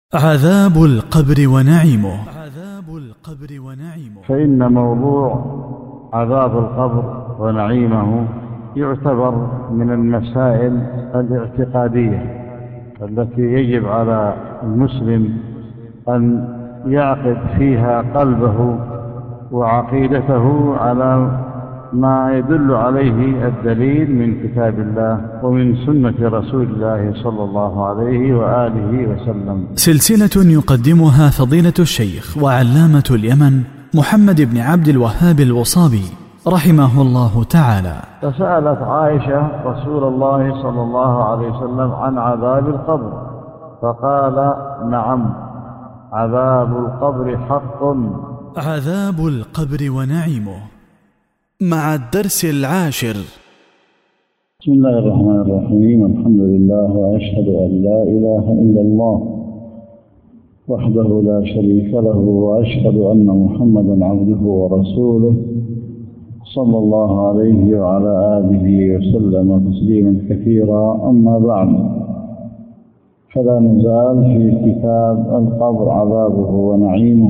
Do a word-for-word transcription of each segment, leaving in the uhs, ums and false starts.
عذاب القبر ونعيمه. عذاب القبر ونعيمه. فإن موضوع عذاب القبر ونعيمه يعتبر من المسائل الاعتقادية التي يجب على المسلم أن يعقد فيها قلبه وعقيدته على ما يدل عليه الدليل من كتاب الله ومن سنة رسول الله صلى الله عليه وآله وسلم. سلسلة يقدمها فضيلة الشيخ وعلامة اليمن محمد بن عبد الوهاب الوصابي رحمه الله تعالى. فسألت عائشة رسول الله صلى الله عليه وسلم عن عذاب القبر فقال: نعم، عذاب القبر حق. عذاب القبر ونعيمه مع الدرس العاشر. بسم الله الرحمن الرحيم. الحمد لله وأشهد أن لا إله إلا الله وحده لا شريك له، وأشهد أن محمدا عبده ورسوله صلى الله عليه وعلى آله وسلم تسليما كثيرا. أما بعد، فلا نزال في كتاب القبر عذابه ونعيمه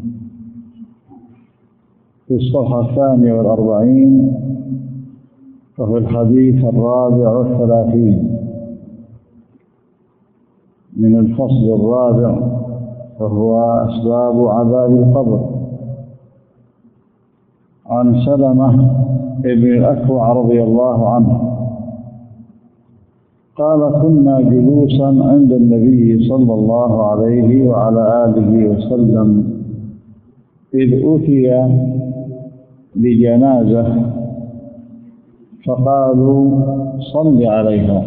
في الصفحة الثانية والأربعين وفي الحديث الرابع والثلاثين من الفصل الرابع، وهو أسباب عذاب القبر. عن سلمة بن الأكوع رضي الله عنه قال: كنا جلوسا عند النبي صلى الله عليه وعلى آله وسلم إذ أتي بجنازة فقالوا: صل عليها.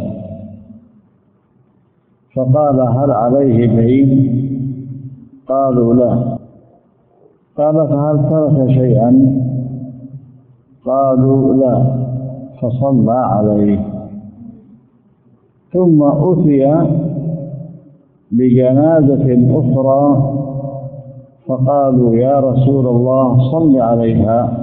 فقال: هل عليه دين؟ قالوا: لا. قال: فهل ترك شيئا؟ قالوا: لا. فصلى عليه. ثم أتي بجنازة أخرى فقالوا: يا رسول الله صل عليها.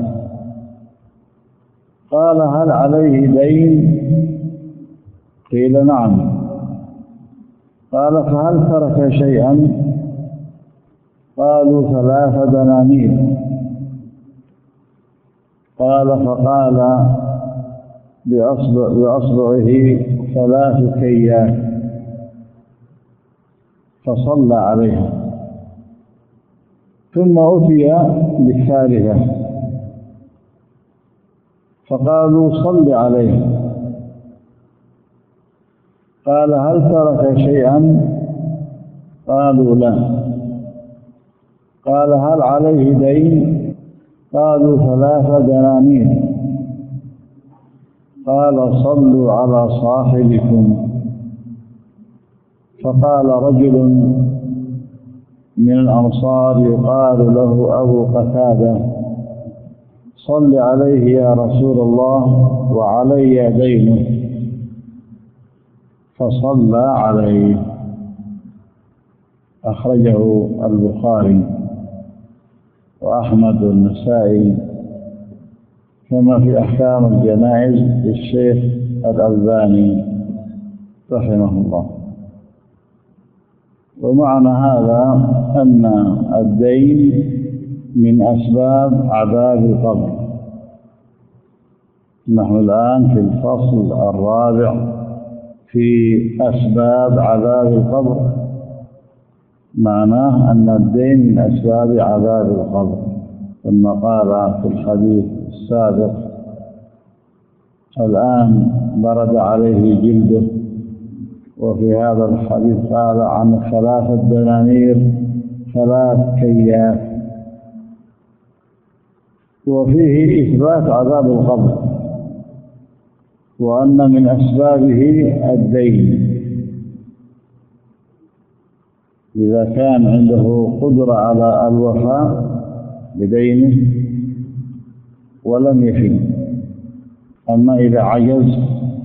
قال: هل عليه دين؟ قيل: نعم. قال: فهل ترك شيئا؟ قالوا: ثلاث دنانير. قال: فقال بأصبع بأصبعه ثلاث كيات فصلى عليها. ثم أتي بالثالثة فقالوا: صل عليه. قال: هل ترك شيئا؟ قالوا: لا. قال: هل عليه دين؟ قالوا: ثلاث دنانير. قال: صلوا على صاحبكم. فقال رجل من الأنصار يقال له أبو قتادة: صل عليه يا رسول الله وعلي دينه. فصلى عليه. أخرجه البخاري وأحمد والنسائي، كما في أحكام الجنائز للشيخ الألباني رحمه الله. ومعنى هذا أن الدين من أسباب عذاب القبر. نحن الآن في الفصل الرابع في أسباب عذاب القبر. معناه أن الدين من أسباب عذاب القبر، ثم قال في الحديث السابق: الآن برد عليه جلده. وفي هذا الحديث قال عن ثلاثة دنانير ثلاث كيات. وفيه إثبات عذاب القبر، وأن من أسبابه الدين. إذا كان عنده قدرة على الوفاء بدينه ولم يفي. أما إذا عجز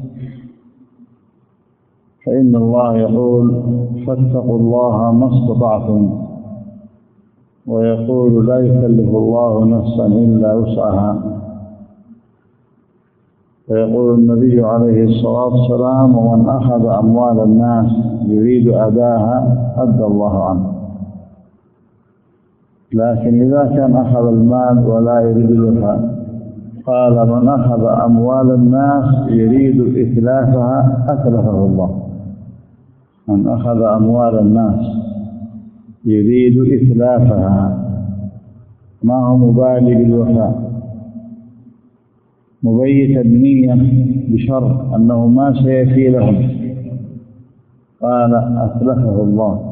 فإن الله يقول: فاتقوا الله ما استطعتم، ويقول: لا يكلف الله نفسا إلا وسعها. فيقول النبي عليه الصلاة والسلام: ومن أخذ أموال الناس يريد أداها أدى الله عنه. لكن إذا كان أخذ المال ولا يريد الوفاء، قال: من أخذ أموال الناس يريد إتلافها أتلفه الله. من أخذ أموال الناس يريد إتلافها، ما هو مبالي بالوفاء، مبيت النية بشرط أنه ما سيفي لهم، قال: أتلفه الله.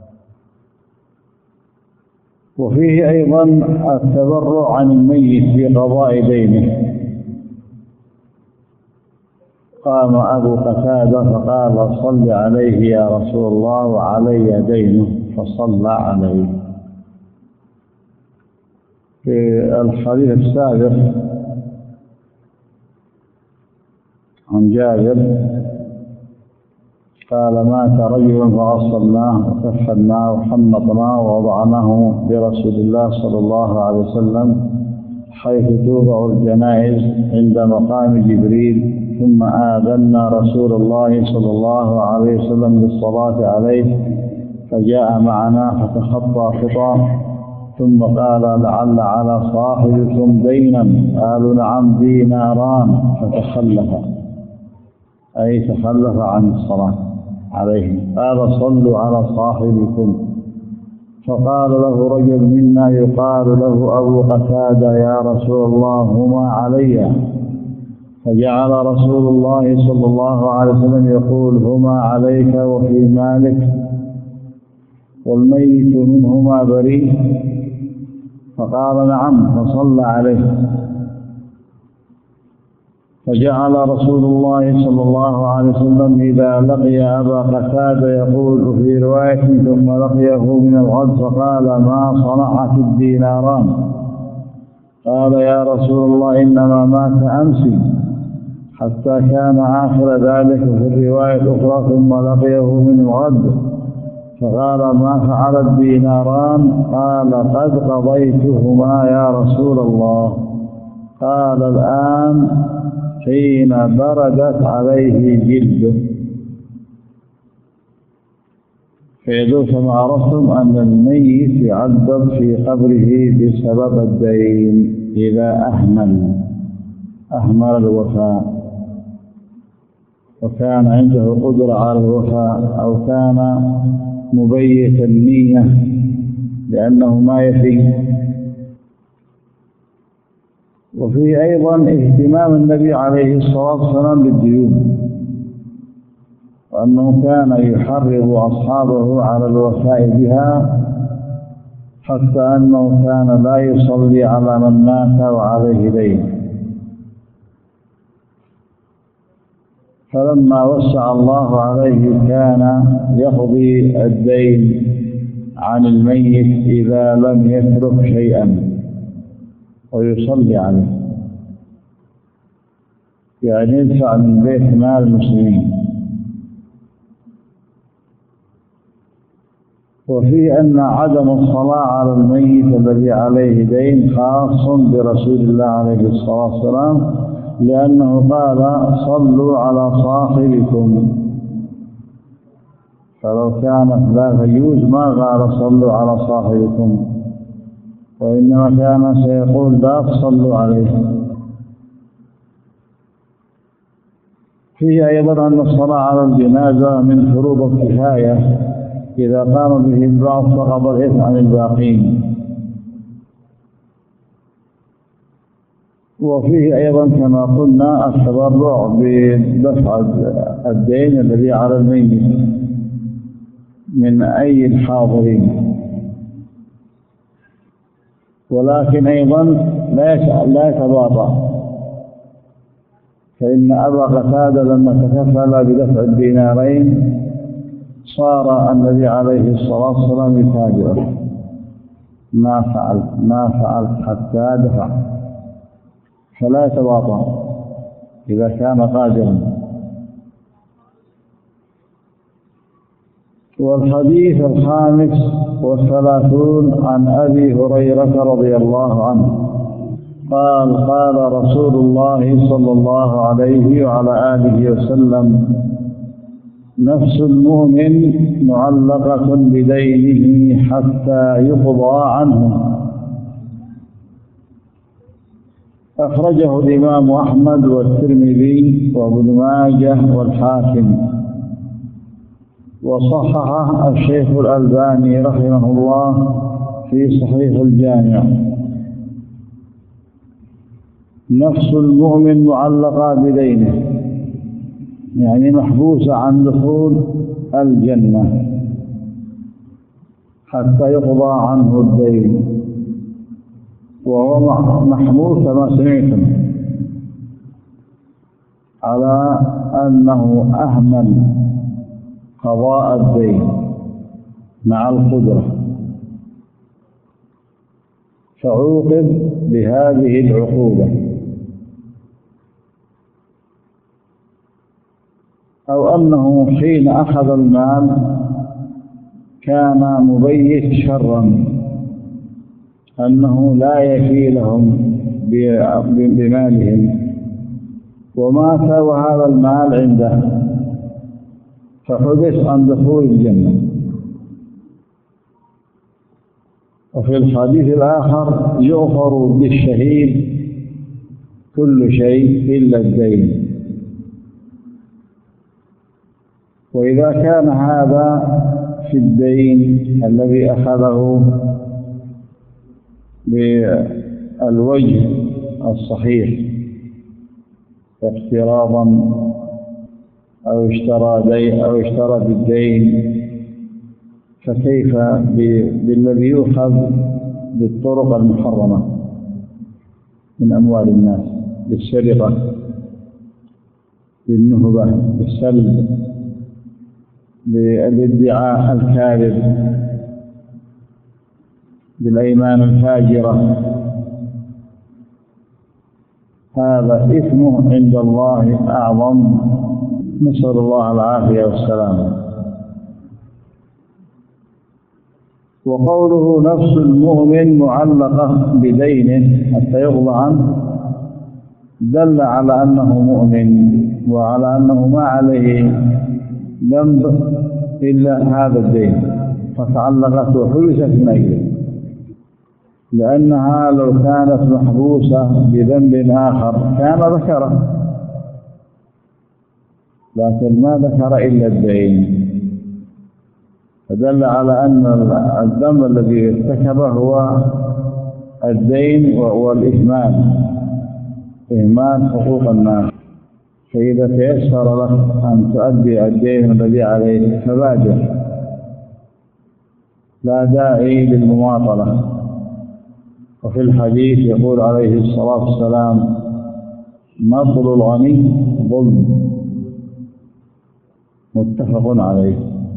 وفيه أيضا التبرع عن الميت في قضاء دينه. قام أبو قتادة فقال: صل عليه يا رسول الله وعلي دينه، فصلى عليه. في الحديث السابق عن جابر قال: مات رجل فغسلناه وكفناه وحنطناه ووضعناه برسول الله صلى الله عليه وسلم حيث توضع الجنائز عند مقام جبريل، ثم آذنا رسول الله صلى الله عليه وسلم بالصلاة عليه فجاء معنا فتخطى خطى، ثم قال: لعل على صاحبكم دينا. قالوا: نعم، ديناران. فتخلف، أي تخلف عن الصلاة عليه. قال: صلوا على صاحبكم. فقال له رجل منا يقال له أبو قتادة: يا رسول الله، هما علي. فجعل رسول الله صلى الله عليه وسلم يقول: هما عليك وفي مالك، والميت منهما بريء. فقال: نعم. فصلى عليه. فجعل رسول الله صلى الله عليه وسلم إذا لقي أبا قتادة يقول في رواية: ثم لقيه من الغد فقال: ما صنعت الديناران؟ قال: يا رسول الله، إنما مات أمس. حتى كان آخر ذلك في الرواية الأخرى: ثم لقيه من الغد فقال: ما فعل الديناران؟ قال: قد قضيتهما يا رسول الله. قال: الآن حين بردت عليه جلده. فيدل كما عرفتم أن الميت يعذب في قبره بسبب الدين إذا أهمل أهمل الوفاء، وكان عنده قدرة على الوفاء، أو كان مبيت النية لأنه ما يفي. وفي أيضا اهتمام النبي عليه الصلاة والسلام بالديون، وأنه كان يحرض أصحابه على الوفاء بها، حتى أنه كان لا يصلي على من مات وعليه دين. فلما وسع الله عليه كان يقضي الدين عن الميت إذا لم يترك شيئا ويصلي عليه، يعني يدفع من بيت مال المسلمين. وفي أن عدم الصلاة على الميت الذي عليه دين خاص برسول الله عليه الصلاة والسلام، لأنه قال: صلوا على صاحبكم. فلو كانت لا تجوز ما قال: صلوا على صاحبكم، وإنما كان سيقول: لا تصلوا عليه. فيه أيضا أن الصلاة على الجنازة من فروض الكفاية، إذا قام به البعض سقط الإثم عن الباقين. وفيه أيضا كما قلنا التبرع بدفع الدين الذي على الميت من أي الحاضرين. ولكن أيضا لا يتباطأ، فإن أبا قتادة لما تكفل بدفع الدينارين صار النبي عليه الصلاة والسلام يتاجره: ما فعلت ما فعلت حتى دفع. فلا يتباطأ إذا كان قادرا. والحديث الخامس والثلاثون عن أبي هريرة رضي الله عنه قال قال رسول الله صلى الله عليه وعلى آله وسلم: نفس المؤمن معلقة بدينه حتى يقضى عنه. أخرجه الإمام أحمد والترمذي وابن ماجه والحاكم، وصححه الشيخ الألباني رحمه الله في صحيح الجامع. نفس المؤمن معلقة بدينه، يعني محبوسة عن دخول الجنة حتى يقضى عنه الدين، وهو محمول كما سمعتم على أنه أهمل قضاء الدين مع القدرة، فعوقب بهذه العقوبة، أو أنه حين أخذ المال كان مبيت شرا، أنه لا يفي لهم بمالهم، ومات وهذا المال عنده فحدث عن دخول الجنة. وفي الحديث الآخر: يغفر بالشهيد كل شيء إلا الدين. وإذا كان هذا في الدين الذي أخذه بالوجه الصحيح اقتراضا أو اشترى دين أو اشترى بالدين، فكيف بالذي يؤخذ بالطرق المحرمة من أموال الناس، بالسرقة، بالنهبة، بالسلب، بالادعاء الكاذب، بالأيمان الفاجرة؟ هذا إثمه عند الله أعظم، نسأل الله العافية والسلامة. وقوله نفس المؤمن معلقة بدينه حتى يقضى عنه دل على أنه مؤمن وعلى أنه ما عليه ذنب إلا هذا الدين، فتعلقت وحبست من أجله، لأنها لو كانت محبوسة بذنب آخر كان ذكره، لكن ما ذكر إلا الدين، فدل على أن الذنب الذي ارتكبه هو الدين والإهمال، إهمال حقوق الناس. فإذا تيسر لك أن تؤدي الدين الذي عليك فبادر، لا داعي للمماطلة. وفي الحديث يقول عليه الصلاة والسلام: مطل الغني ظلم، متفق عليه.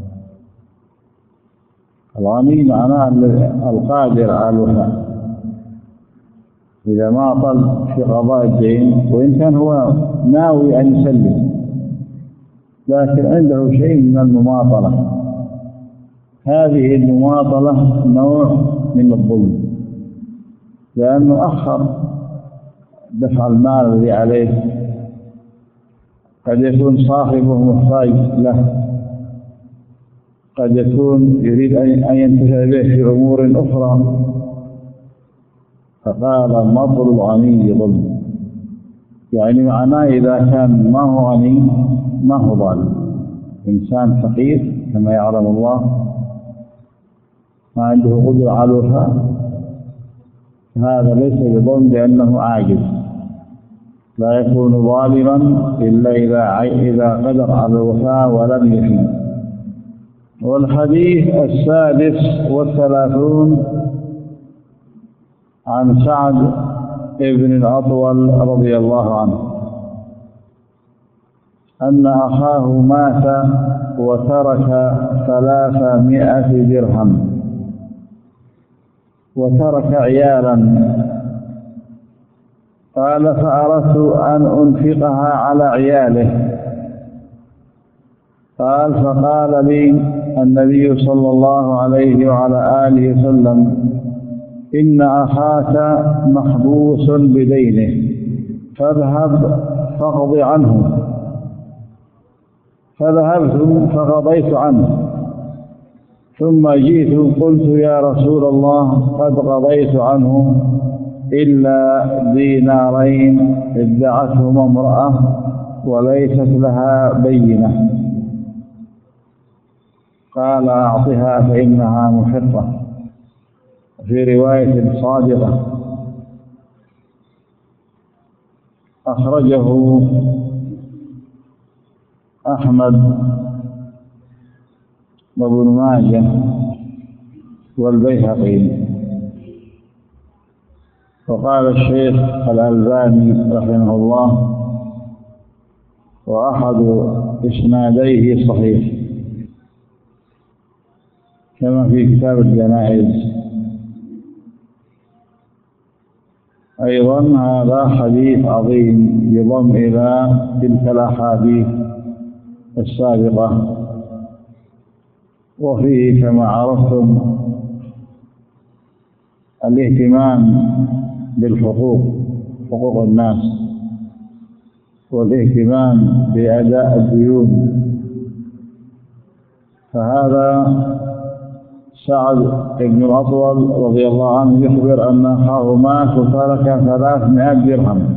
الغني معناه القادر على الوفاء، إذا ماطل في قضاء الدين، وإن كان هو ناوي أن يسلم لكن عنده شيء من المماطلة، هذه المماطلة نوع من الظلم، لأنه أخر دفع المال الذي عليه، قد يكون صاحبه محتاج له، قد يكون يريد أن ينتفع به في أمور أخرى، فقال مطل الغني ظلم، يعني معناه إذا كان ما هو غني ما هو ظالم، إنسان فقير كما يعلم الله ما عنده قدرة على الوفاء، هذا ليس بظلم لأنه عاجز، لا يكون ظالما إلا إذا إذا قدر على الوفاء ولم يفي. والحديث السادس والثلاثون عن سعد ابن الأطول رضي الله عنه أن أخاه مات وترك ثلاثمائة درهم وترك عيالا، قال: فأردت أن أنفقها على عياله، قال: فقال لي النبي صلى الله عليه وعلى آله وسلم: إن أخاك محبوس بدينه فاذهب فاقض عنه. فذهبت فقضيت عنه، ثم جئت قلت يا رسول الله قد قضيت عنه إلا دينارين ادعتهما امرأة وليست لها بينة. قال أعطها فإنها محقة، في رواية صادقة. أخرجه أحمد وابن ماجه والبيهقي. وقال الشيخ الألباني رحمه الله: وأحد إسناديه صحيح، كما في كتاب الجنائز. أيضا هذا حديث عظيم يضم إلى تلك الأحاديث السابقة، وفيه كما عرفتم الاهتمام بالحقوق، حقوق الناس، والاهتمام بأداء الديون. فهذا سعد بن الأطول رضي الله عنه يخبر أن أخاه مات وترك ثلاثمائة درهم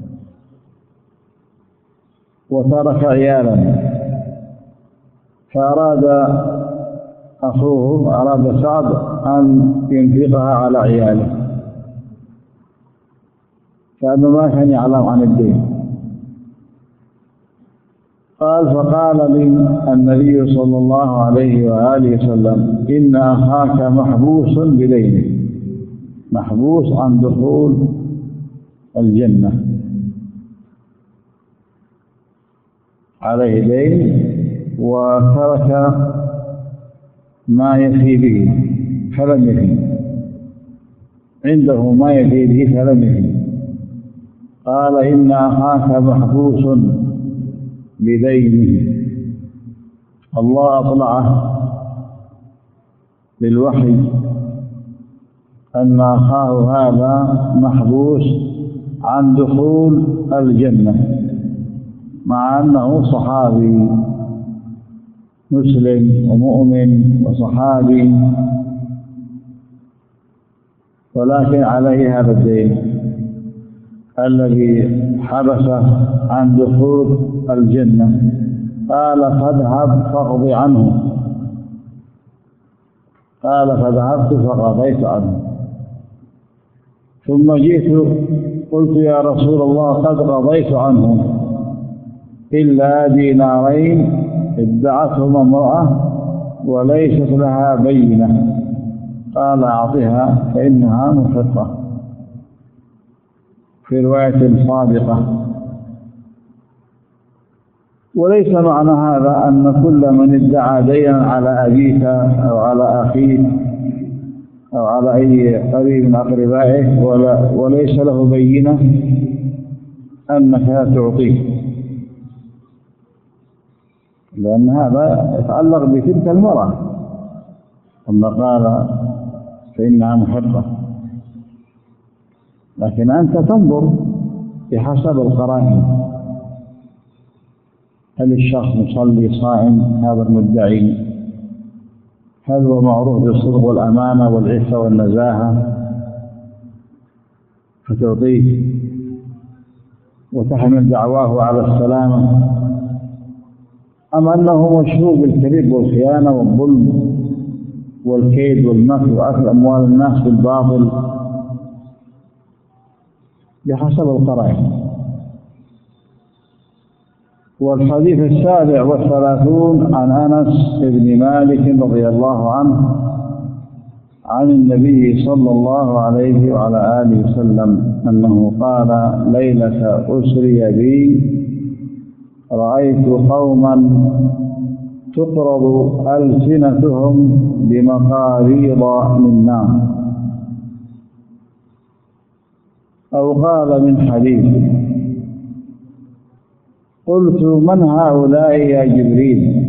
وترك عيالا، فأراد أخوه أراد سعد أن ينفقها على عياله، كأنه ما كان يعلم عن الدين. قال: فقال لي النبي صلى الله عليه وآله وسلم: إن أخاك محبوس بدينه، محبوس عن دخول الجنة، عليه دين وترك ما يفي به فلم يفي، عنده ما يفي به فلم يفي. قال: إن أخاك محبوس بدينه. الله أطلعه بالوحي أن أخاه هذا محبوس عن دخول الجنة، مع أنه صحابي مسلم ومؤمن وصحابي، ولكن عليه هذا الدين الذي حبسه عن دخول الجنة. قال: فاذهب فاقض عنه. قال: فذهبت فقضيت عنه، ثم جئت قلت يا رسول الله قد قضيت عنه إلا دينارين ادعتهما امرأة وليست لها بينة. قال: أعطها فإنها محقة، في رواية صادقة. وليس معنى هذا أن كل من ادعى دينا على أبيك أو على أخيك أو على أي قريب من أقربائه وليس له بينة أنك تعطيه، لأن هذا يتعلق بتلك المرأة. ثم قال: فإنها محقة. لكن أنت تنظر بحسب القرائن، هل الشخص مصلي صائم هذا المدعي؟ هل هو معروف بالصدق والأمانة والعفة والنزاهة فتعطيه وتحمل دعواه على السلامة، أم أنه مشهور بالكذب والخيانة والظلم والكيد والمكر وأكل أموال الناس بالباطل؟ بحسب القرائن. والحديث السابع والثلاثون عن أنس بن مالك رضي الله عنه عن النبي صلى الله عليه وعلى آله وسلم أنه قال: ليلة أسري بي رأيت قوما تقرض ألسنتهم بمقاريض من نار، أو قال من حديد. قلت: من هؤلاء يا جبريل؟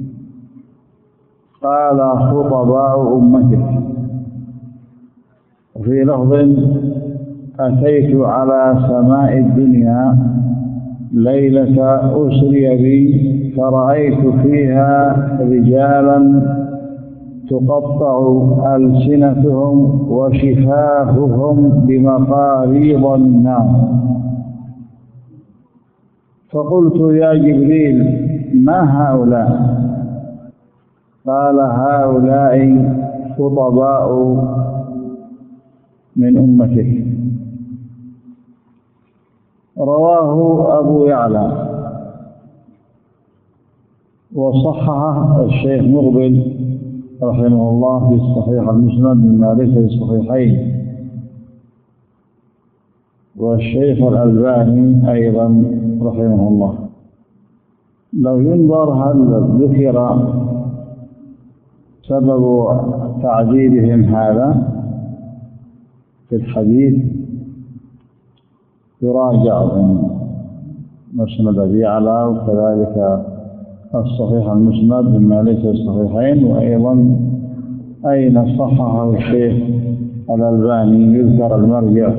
قال: خطباء أمتك. وفي لفظ أتيت على سماء الدنيا ليلة أسري بي فرأيت فيها رجالا تقطع ألسنتهم وشفاههم بمقاريض من نار. فقلت يا جبريل ما هؤلاء؟ قال هؤلاء خطباء من أمتك. رواه أبو يعلى وصححه الشيخ مقبل رحمه الله في الصحيح المسند مما ليس في الصحيحين، والشيخ الألباني أيضا رحمه الله. لو ينظر هل ذكر سبب تعذيبهم هذا في الحديث يراجع من مسند أبي يعلى وكذلك الصحيح المسند مما ليس في الصحيحين، وأيضا أين صححه الشيخ الألباني يذكر المرجع.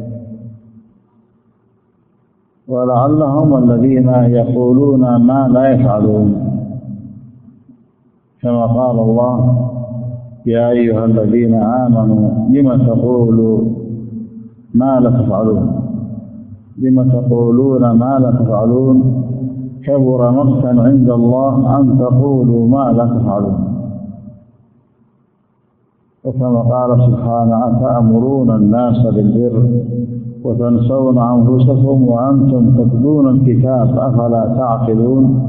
ولعلهم الذين يقولون ما لا يفعلون، كما قال الله يا أيها الذين آمنوا لم تقولوا ما لا تفعلون لم تقولون ما لا تفعلون كبر مقتا عند الله أن تقولوا ما لا تفعلون. وكما قال سبحانه أتأمرون الناس بالبر وتنسون أنفسكم وأنتم تتلون الكتاب أفلا تعقلون.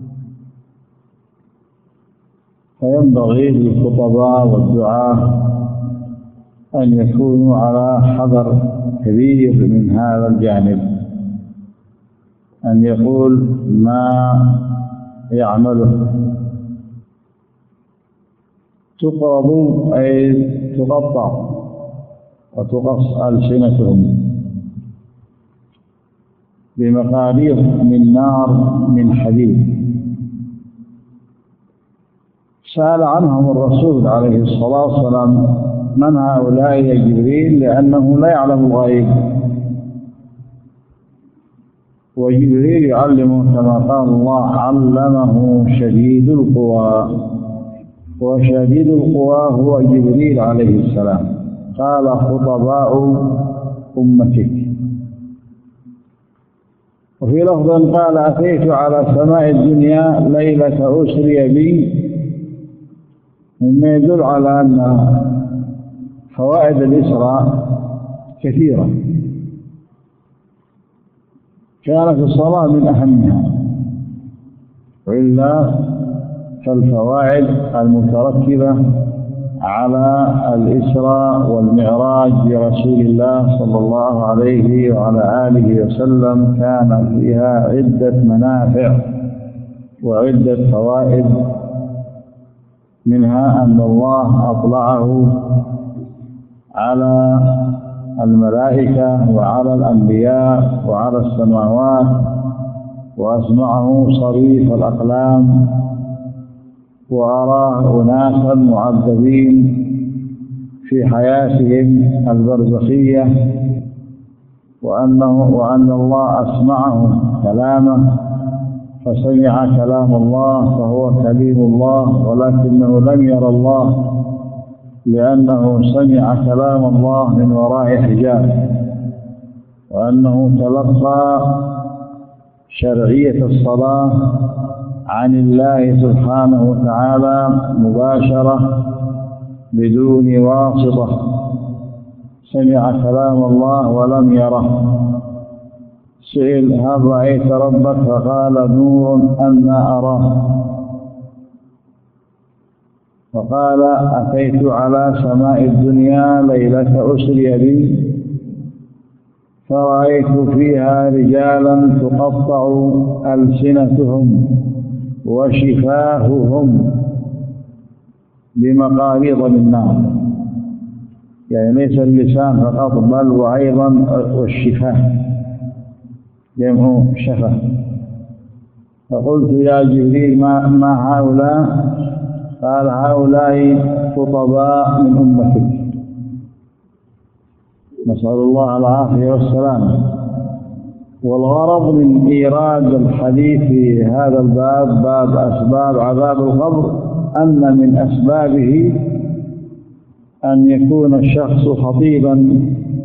فينبغي للخطباء والدعاة أن يكونوا على حذر كبير من هذا الجانب، أن يقول ما يعمله. تقرض أي تقطع وتقص ألسنتهم بمقاريض من نار من حديد. سأل عنهم الرسول عليه الصلاة والسلام من هؤلاء يا جبريل، لأنه لا يعلم الغيب، وجبريل يعلمه كما قال الله علمه شديد القوى، وشديد القوى هو جبريل عليه السلام. قال خطباء أمتك. وفي لفظ قال أتيت على سماء الدنيا ليلة أسري بي، مما يدل على أن فوائد الإسراء كثيرة، كانت الصلاة من أهمها، وإلا فالفوائد المترتبة على الإسراء والمعراج برسول الله صلى الله عليه وعلى آله وسلم كان فيها عدة منافع وعدة فوائد. منها أن الله أطلعه على الملائكة وعلى الأنبياء وعلى السماوات، وأسمعه صريف الأقلام، وأراه أناسا معذبين في حياتهم البرزخية، وأنه وأن الله أسمعه كلامه فسمع كلام الله فهو كليم الله، ولكنه لم ير الله لأنه سمع كلام الله من وراء حجاب، وأنه تلقى شرعية الصلاة عن الله سبحانه وتعالى مباشرة بدون واسطة، سمع كلام الله ولم يره. سئل هل رأيت ربك؟ فقال نور أنا أراه. فقال أتيت على سماء الدنيا ليلة أسري بي فرأيت فيها رجالا تقطع ألسنتهم وشفاههم بمقاريض من نار، يعني ليس اللسان فقط بل وأيضا والشفاه جمع شفة. فقلت يا جبريل ما, ما هؤلاء؟ قال هؤلاء خطباء من أمتك. نسأل الله العافية والسلامة. والغرض من إيراد الحديث في هذا الباب، باب أسباب عذاب القبر، أن من أسبابه أن يكون الشخص خطيبا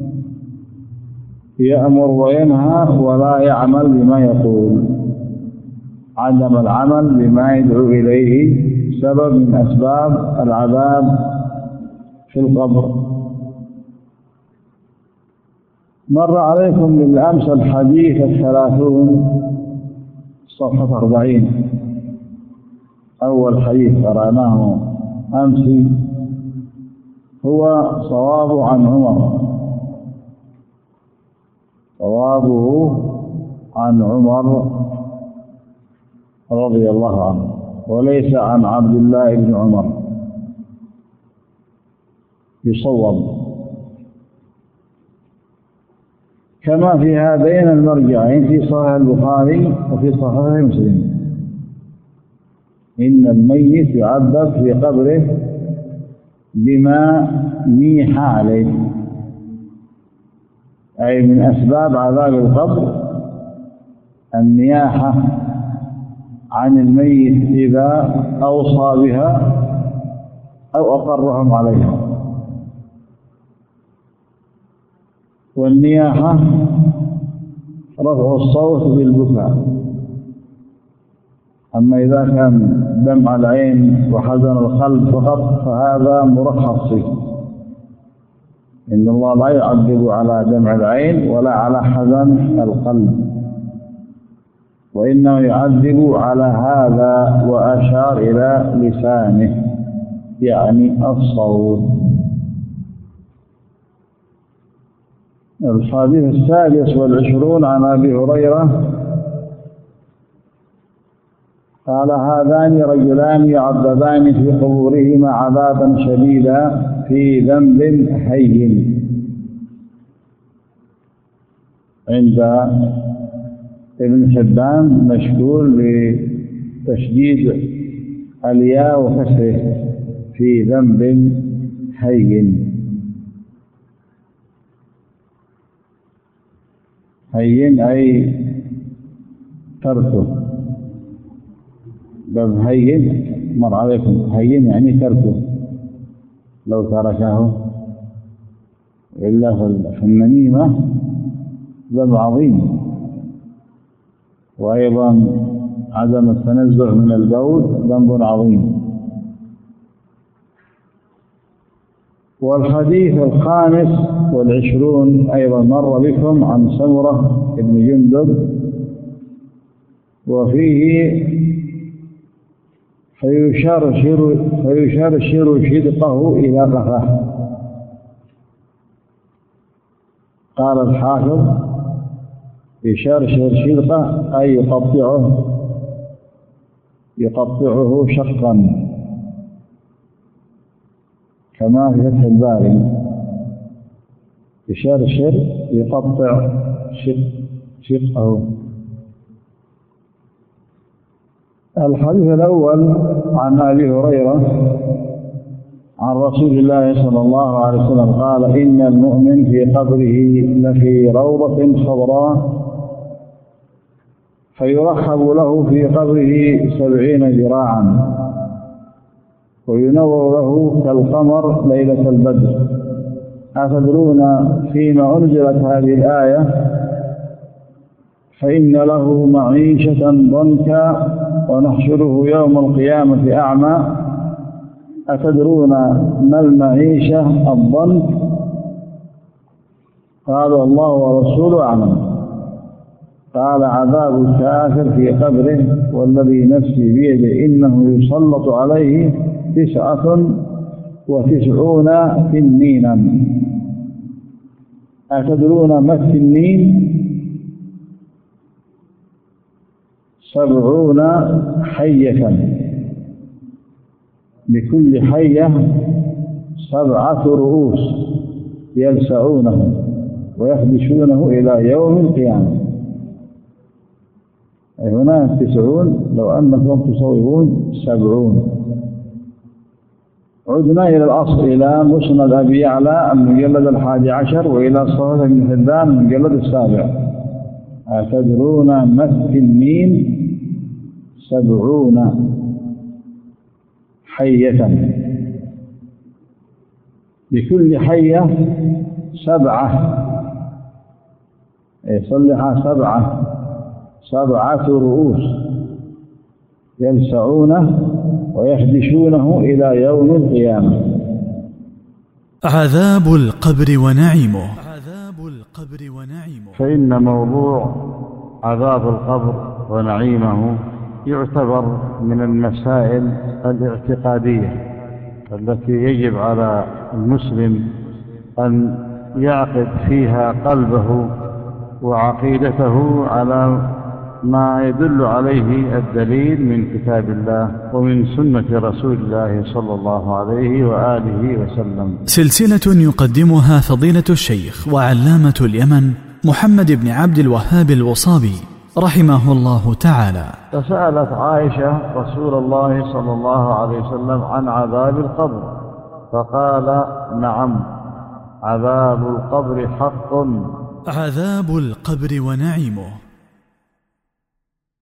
يأمر وينهى ولا يعمل بما يقول. عدم العمل بما يدعو إليه سبب من أسباب العذاب في القبر. مر عليكم بالأمس الحديث الثلاثون صفحة أربعين، أول حديث قرأناه أمس هو صواب عن عمر، صوابه عن عمر رضي الله عنه، وليس عن عبد الله بن عمر، يصوب كما في هذين المرجعين في صحيح البخاري وفي صحيح مسلم. إن الميت يعذب في قبره بما نيح عليه، أي من أسباب عذاب القبر النياحة عن الميت إذا أوصى بها أو أقرهم عليها. والنياحة رفع الصوت بالبكاء، أما إذا كان دمع العين وحزن القلب فقط فهذا مرخص فيه. إن الله لا يعذب على دمع العين ولا على حزن القلب، وإنه يعذب على هذا، وأشار إلى لسانه يعني الصوت. الحديث السادس والعشرون عن أبي هريرة قال: هذان رجلان يعذبان في قبورهما عذابا شديدا في ذنب هين. عند ابن حبان مشكول بتشديد الياء وكسره، في ذنب هين. هين أي تركه، باب هين مر عليكم، هين يعني تركه، لو تركه. إلا في النميمة ذنب عظيم، وأيضا عدم التنزه من البول ذنب عظيم. والحديث الخامس والعشرون أيضا مر بكم عن سمرة بن جندب، وفيه: فيشرشر, فيشرشر شدقه إلى قفاه. قال الحافظ: يشرشر شدقه أي يقطعه يقطعه شقا، كما في فتح الباري: يشرشر يقطع شق شقه. الحديث الأول عن أبي هريرة عن رسول الله صلى الله عليه وسلم قال: إن المؤمن في قبره لفي روضة خضراء، فيرحب له في قبره سبعين ذراعا، وينور له كالقمر ليلة البدر. أتدرون فيما أنزلت هذه الآية؟ فإن له معيشة ضنكا ونحشره يوم القيامة أعمى. أتدرون ما المعيشة الضنك؟ قال: الله ورسوله أعلم. قال: عذاب الكافر في قبره، والذي نفسي بيده إنه يسلط عليه تسعة وتسعون تنينا. أتدرون ما التنين؟ سبعون حية، لكل حية سبعة رؤوس يلسعونه ويخدشونه إلى يوم القيامة. أي هنا تسعون، لو أنكم تصوبون سبعون. عدنا إلى الأصل، إلى مسند أبي يعلى المجلد الحادي عشر، وإلى صحيح ابن حبان المجلد السابع. أتدرون ما التنين؟ سبعون حية، لكل حية سبعة، يصلحها سبعة، سبعة رؤوس يلسعونه ويخدشونه إلى يوم القيامة. عذاب القبر ونعيمه. عذاب القبر ونعيمه. فإن موضوع عذاب القبر ونعيمه يعتبر من المسائل الاعتقادية التي يجب على المسلم أن يعقد فيها قلبه وعقيدته على ما يدل عليه الدليل من كتاب الله ومن سنة رسول الله صلى الله عليه وآله وسلم. سلسلة يقدمها فضيلة الشيخ وعلامة اليمن محمد بن عبد الوهاب الوصابي رحمه الله تعالى. فسألت عائشة رسول الله صلى الله عليه وسلم عن عذاب القبر، فقال: نعم، عذاب القبر حق. عذاب القبر ونعيمه.